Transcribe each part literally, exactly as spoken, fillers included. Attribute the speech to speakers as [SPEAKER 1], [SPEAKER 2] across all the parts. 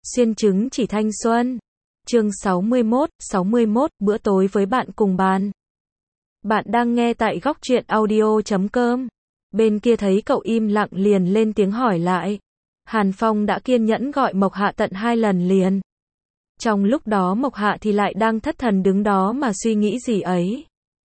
[SPEAKER 1] Xuyên chứng chỉ thanh xuân. Chương sáu mươi mốt, sáu mươi mốt, bữa tối với bạn cùng bàn. Bạn đang nghe tại góc truyện audio chấm com. Bên kia thấy cậu im lặng liền lên tiếng hỏi lại. Hàn Phong đã kiên nhẫn gọi Mộc Hạ tận hai lần liền. Trong lúc đó Mộc Hạ thì lại đang thất thần đứng đó mà suy nghĩ gì ấy.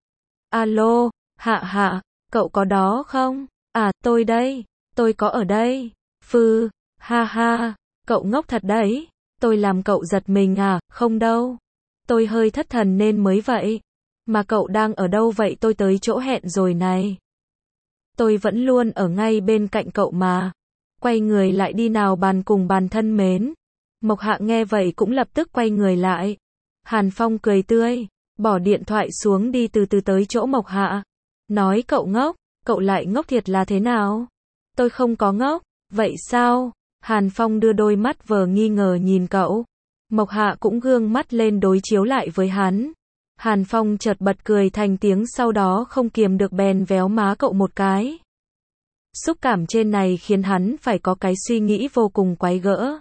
[SPEAKER 1] Alo, Hạ Hạ, cậu có đó không? À, tôi đây, tôi có ở đây. Phư, ha ha, cậu ngốc thật đấy. Tôi làm cậu giật mình à? Không đâu. Tôi hơi thất thần nên mới vậy. Mà cậu đang ở đâu vậy? Tôi tới chỗ hẹn rồi này. Tôi vẫn luôn ở ngay bên cạnh cậu mà. Quay người lại đi nào bàn cùng bàn thân mến. Mộc Hạ nghe vậy cũng lập tức quay người lại. Hàn Phong cười tươi, bỏ điện thoại xuống đi từ từ tới chỗ Mộc Hạ. Nói cậu ngốc, cậu lại ngốc thiệt là thế nào? Tôi không có ngốc, vậy sao? Hàn Phong đưa đôi mắt vờ nghi ngờ nhìn cậu. Mộc Hạ cũng gương mắt lên đối chiếu lại với hắn. Hàn Phong chợt bật cười thành tiếng sau đó không kiềm được bèn véo má cậu một cái. Xúc cảm trên này khiến hắn phải có cái suy nghĩ vô cùng quái gở.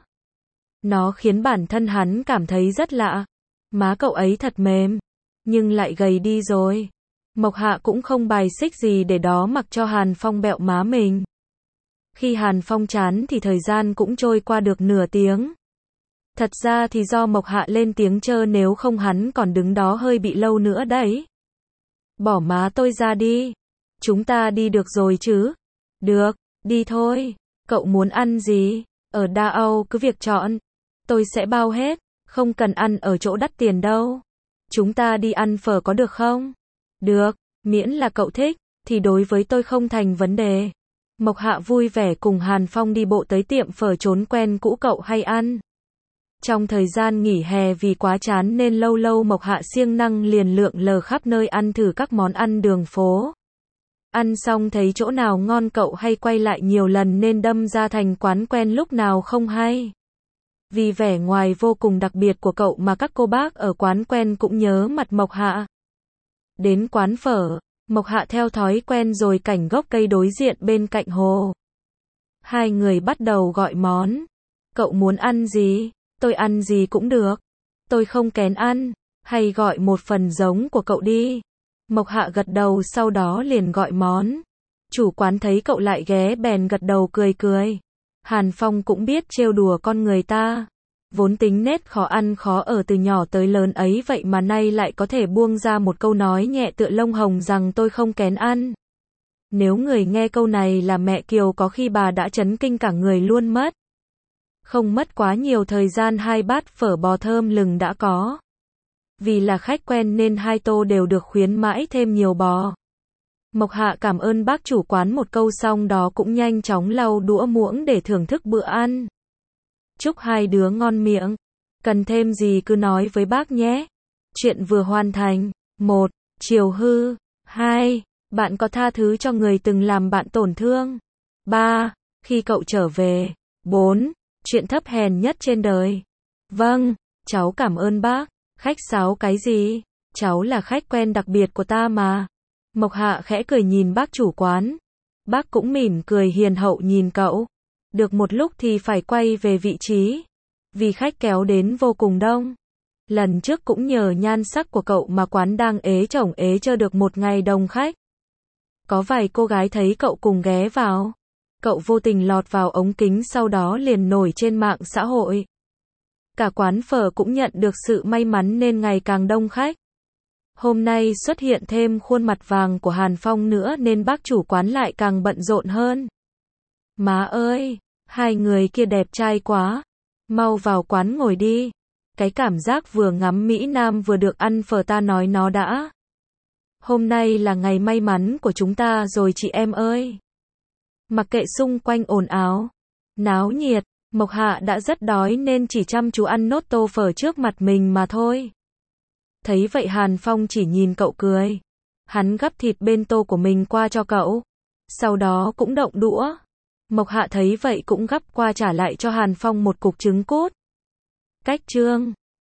[SPEAKER 1] Nó khiến bản thân hắn cảm thấy rất lạ. Má cậu ấy thật mềm, nhưng lại gầy đi rồi. Mộc Hạ cũng không bài xích gì để đó mặc cho Hàn Phong bẹo má mình. Khi Hàn Phong chán thì thời gian cũng trôi qua được nửa tiếng. Thật ra thì do Mộc Hạ lên tiếng chơ nếu không hắn còn đứng đó hơi bị lâu nữa đấy. Bỏ má tôi ra đi. Chúng ta đi được rồi chứ? Được, đi thôi. Cậu muốn ăn gì? Ở Đa Âu cứ việc chọn. Tôi sẽ bao hết. Không cần ăn ở chỗ đắt tiền đâu. Chúng ta đi ăn phở có được không? Được, miễn là cậu thích, thì đối với tôi không thành vấn đề. Mộc Hạ vui vẻ cùng Hàn Phong đi bộ tới tiệm phở trốn quen cũ cậu hay ăn. Trong thời gian nghỉ hè vì quá chán nên lâu lâu Mộc Hạ siêng năng liền lượn lờ khắp nơi ăn thử các món ăn đường phố. Ăn xong thấy chỗ nào ngon cậu hay quay lại nhiều lần nên đâm ra thành quán quen lúc nào không hay. Vì vẻ ngoài vô cùng đặc biệt của cậu mà các cô bác ở quán quen cũng nhớ mặt Mộc Hạ. Đến quán phở, Mộc Hạ theo thói quen rồi cảnh gốc cây đối diện bên cạnh hồ. Hai người bắt đầu gọi món. Cậu muốn ăn gì? Tôi ăn gì cũng được. Tôi không kén ăn. Hay gọi một phần giống của cậu đi. Mộc Hạ gật đầu sau đó liền gọi món. Chủ quán thấy cậu lại ghé bèn gật đầu cười cười. Hàn Phong cũng biết trêu đùa con người ta. Vốn tính nết khó ăn khó ở từ nhỏ tới lớn ấy vậy mà nay lại có thể buông ra một câu nói nhẹ tựa lông hồng rằng tôi không kén ăn. Nếu người nghe câu này là mẹ Kiều có khi bà đã chấn kinh cả người luôn mất. Không mất quá nhiều thời gian hai bát phở bò thơm lừng đã có. Vì là khách quen nên hai tô đều được khuyến mãi thêm nhiều bò. Mộc Hạ cảm ơn bác chủ quán một câu xong đó cũng nhanh chóng lau đũa muỗng để thưởng thức bữa ăn. Chúc hai đứa ngon miệng. Cần thêm gì cứ nói với bác nhé. Chuyện vừa hoàn thành. một. Chiều hư. hai. Bạn có tha thứ cho người từng làm bạn tổn thương. ba. Khi cậu trở về. bốn. Chuyện thấp hèn nhất trên đời. Vâng, cháu cảm ơn bác. Khách sáo cái gì? Cháu là khách quen đặc biệt của ta mà. Mộc Hạ khẽ cười nhìn bác chủ quán. Bác cũng mỉm cười hiền hậu nhìn cậu. Được một lúc thì phải quay về vị trí. Vì khách kéo đến vô cùng đông. Lần trước cũng nhờ nhan sắc của cậu mà quán đang ế chổng ế chơ được một ngày đông khách. Có vài cô gái thấy cậu cùng ghé vào. Cậu vô tình lọt vào ống kính sau đó liền nổi trên mạng xã hội. Cả quán phở cũng nhận được sự may mắn nên ngày càng đông khách. Hôm nay xuất hiện thêm khuôn mặt vàng của Hàn Phong nữa nên bác chủ quán lại càng bận rộn hơn. Má ơi, hai người kia đẹp trai quá. Mau vào quán ngồi đi. Cái cảm giác vừa ngắm Mỹ Nam vừa được ăn phở ta nói nó đã. Hôm nay là ngày may mắn của chúng ta rồi chị em ơi. Mặc kệ xung quanh ồn ào, náo nhiệt, Mộc Hạ đã rất đói nên chỉ chăm chú ăn nốt tô phở trước mặt mình mà thôi. Thấy vậy Hàn Phong chỉ nhìn cậu cười. Hắn gắp thịt bên tô của mình qua cho cậu. Sau đó cũng động đũa. Mộc Hạ thấy vậy cũng gắp qua trả lại cho Hàn Phong một cục trứng cút. Cách chương